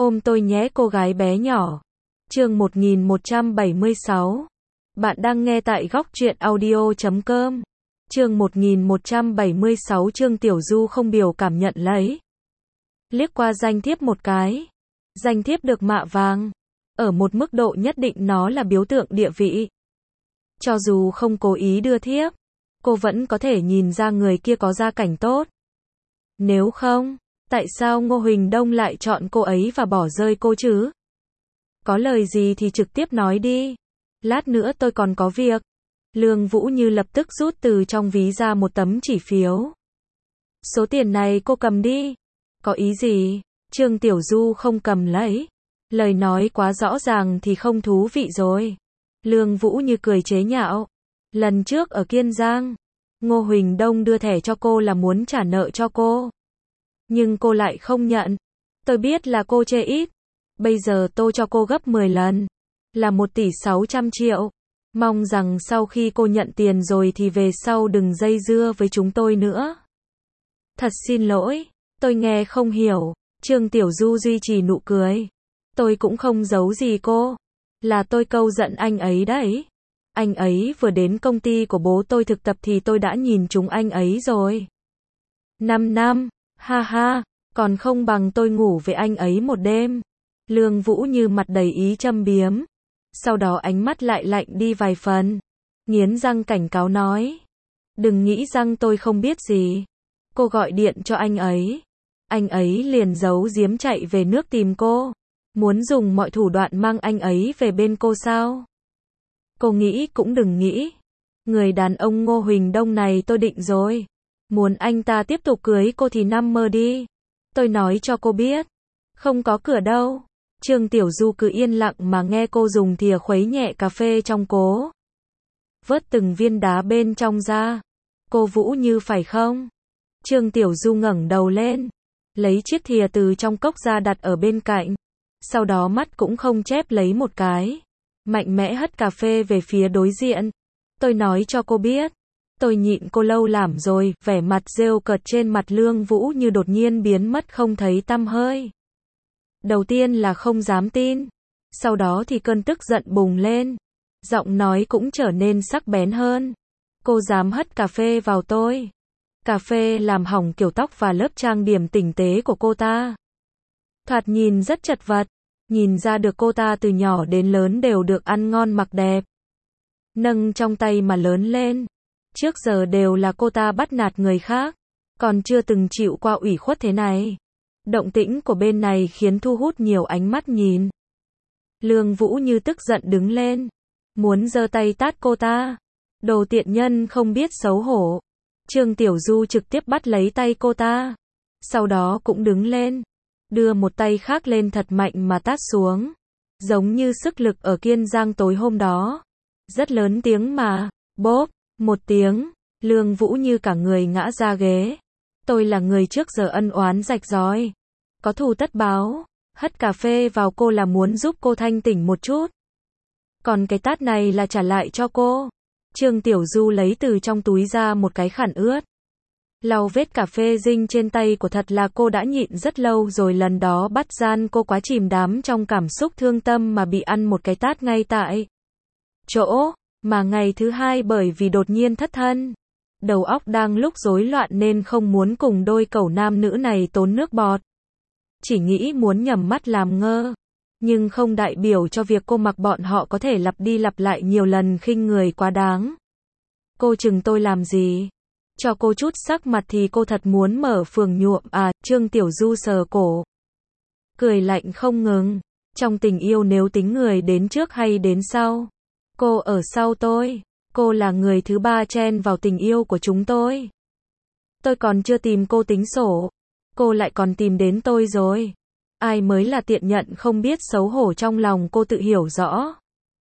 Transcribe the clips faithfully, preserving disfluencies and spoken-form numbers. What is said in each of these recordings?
Ôm tôi nhé cô gái bé nhỏ. Chương một nghìn một trăm bảy mươi sáu. Bạn đang nghe tại góc truyện audio chấm com. Chương một nghìn một trăm bảy mươi sáu Trương Tiểu Du không biểu cảm nhận lấy. Liếc qua danh thiếp một cái. Danh thiếp được mạ vàng. Ở một mức độ nhất định nó là biểu tượng địa vị. Cho dù không cố ý đưa thiếp, cô vẫn có thể nhìn ra người kia có gia cảnh tốt. Nếu không, tại sao Ngô Huỳnh Đông lại chọn cô ấy và bỏ rơi cô chứ? Có lời gì thì trực tiếp nói đi. Lát nữa tôi còn có việc. Lương Vũ Như lập tức rút từ trong ví ra một tấm chỉ phiếu. Số tiền này cô cầm đi. Có ý gì? Trương Tiểu Du không cầm lấy. Lời nói quá rõ ràng thì không thú vị rồi. Lương Vũ Như cười chế nhạo. Lần trước ở Kiên Giang, Ngô Huỳnh Đông đưa thẻ cho cô là muốn trả nợ cho cô. Nhưng cô lại không nhận. Tôi biết là cô chê ít. Bây giờ tôi cho cô gấp mười lần. Là một tỷ sáu trăm triệu. Mong rằng sau khi cô nhận tiền rồi thì về sau đừng dây dưa với chúng tôi nữa. Thật xin lỗi, tôi nghe không hiểu. Trương Tiểu Du duy trì nụ cười. Tôi cũng không giấu gì cô. Là tôi câu giận anh ấy đấy. Anh ấy vừa đến công ty của bố tôi thực tập thì tôi đã nhìn trúng anh ấy rồi. Năm năm, ha ha, còn không bằng tôi ngủ với anh ấy một đêm. Lương Vũ Như mặt đầy ý châm biếm. Sau đó ánh mắt lại lạnh đi vài phần. Nghiến răng cảnh cáo nói. Đừng nghĩ rằng tôi không biết gì. Cô gọi điện cho anh ấy. Anh ấy liền giấu giếm chạy về nước tìm cô. Muốn dùng mọi thủ đoạn mang anh ấy về bên cô sao? Cô nghĩ cũng đừng nghĩ. Người đàn ông Ngô Huỳnh Đông này tôi định rồi. Muốn anh ta tiếp tục cưới cô thì nằm mơ đi. Tôi nói cho cô biết. Không có cửa đâu. Trương Tiểu Du cứ yên lặng mà nghe cô dùng thìa khuấy nhẹ cà phê trong cố. Vớt từng viên đá bên trong ra. Cô Vũ Như phải không? Trương Tiểu Du ngẩng đầu lên. Lấy chiếc thìa từ trong cốc ra đặt ở bên cạnh. Sau đó mắt cũng không chép lấy một cái. Mạnh mẽ hất cà phê về phía đối diện. Tôi nói cho cô biết. Tôi nhịn cô lâu lắm rồi. Vẻ mặt rêu cợt trên mặt Lương Vũ Như đột nhiên biến mất không thấy tăm hơi. Đầu tiên là không dám tin. Sau đó thì cơn tức giận bùng lên. Giọng nói cũng trở nên sắc bén hơn. Cô dám hất cà phê vào tôi. Cà phê làm hỏng kiểu tóc và lớp trang điểm tinh tế của cô ta. Thoạt nhìn rất chật vật. Nhìn ra được cô ta từ nhỏ đến lớn đều được ăn ngon mặc đẹp. Nâng trong tay mà lớn lên. Trước giờ đều là cô ta bắt nạt người khác. Còn chưa từng chịu qua ủy khuất thế này. Động tĩnh của bên này khiến thu hút nhiều ánh mắt nhìn. Lương Vũ Như tức giận đứng lên. Muốn giơ tay tát cô ta. Đồ tiện nhân không biết xấu hổ. Trương Tiểu Du trực tiếp bắt lấy tay cô ta. Sau đó cũng đứng lên. Đưa một tay khác lên thật mạnh mà tát xuống. Giống như sức lực ở Kiên Giang tối hôm đó. Rất lớn tiếng mà. Bốp, một tiếng. Lương Vũ Như cả người ngã ra ghế. Tôi là người trước giờ ân oán rạch ròi. Có thù tất báo. Hất cà phê vào cô là muốn giúp cô thanh tỉnh một chút. Còn cái tát này là trả lại cho cô. Trương Tiểu Du lấy từ trong túi ra một cái khăn ướt. Lau vết cà phê dinh trên tay của thật là cô đã nhịn rất lâu rồi, lần đó bắt gian cô quá chìm đắm trong cảm xúc thương tâm mà bị ăn một cái tát ngay tại chỗ, mà ngày thứ hai bởi vì đột nhiên thất thân. Đầu óc đang lúc rối loạn nên không muốn cùng đôi cẩu nam nữ này tốn nước bọt. Chỉ nghĩ muốn nhắm mắt làm ngơ. Nhưng không đại biểu cho việc cô mặc bọn họ có thể lặp đi lặp lại nhiều lần khinh người quá đáng. Cô chừng tôi làm gì? Cho cô chút sắc mặt thì cô thật muốn mở phường nhuộm à? Trương Tiểu Du sờ cổ. Cười lạnh không ngừng. Trong tình yêu nếu tính người đến trước hay đến sau? Cô ở sau tôi. Cô là người thứ ba chen vào tình yêu của chúng tôi. Tôi còn chưa tìm cô tính sổ. Cô lại còn tìm đến tôi rồi. Ai mới là tiện nhận không biết xấu hổ, trong lòng cô tự hiểu rõ.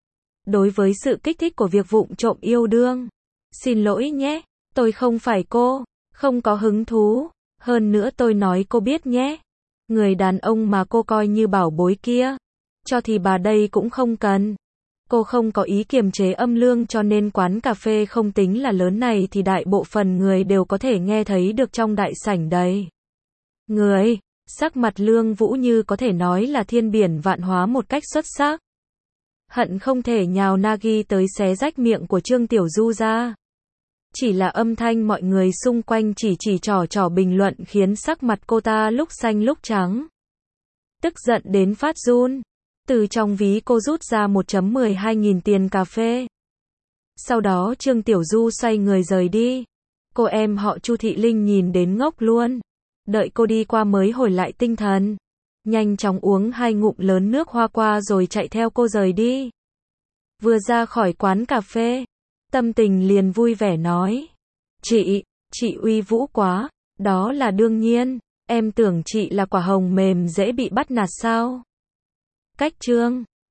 Đối với sự kích thích của việc vụng trộm yêu đương. Xin lỗi nhé, tôi không phải cô, không có hứng thú. Hơn nữa tôi nói cô biết nhé. Người đàn ông mà cô coi như bảo bối kia. Cho thì bà đây cũng không cần. Cô không có ý kiềm chế âm lượng cho nên quán cà phê không tính là lớn này thì đại bộ phận người đều có thể nghe thấy được trong đại sảnh đấy. Người, Sắc mặt Lương Vũ Như có thể nói là thiên biển vạn hóa một cách xuất sắc. Hận không thể nhào Nagi tới xé rách miệng của Trương Tiểu Du ra. Chỉ là âm thanh mọi người xung quanh chỉ chỉ trò trò bình luận khiến sắc mặt cô ta lúc xanh lúc trắng. Tức giận đến phát run. Từ trong ví cô rút ra một phẩy mười hai nghìn tiền cà phê. Sau đó Trương Tiểu Du xoay người rời đi. Cô em họ Chu Thị Linh nhìn đến ngốc luôn. Đợi cô đi qua mới hồi lại tinh thần. Nhanh chóng uống hai ngụm lớn nước hoa qua rồi chạy theo cô rời đi. Vừa ra khỏi quán cà phê, Tâm Tình liền vui vẻ nói. Chị, chị uy vũ quá, đó là đương nhiên, em tưởng chị là quả hồng mềm dễ bị bắt nạt sao? Cách chương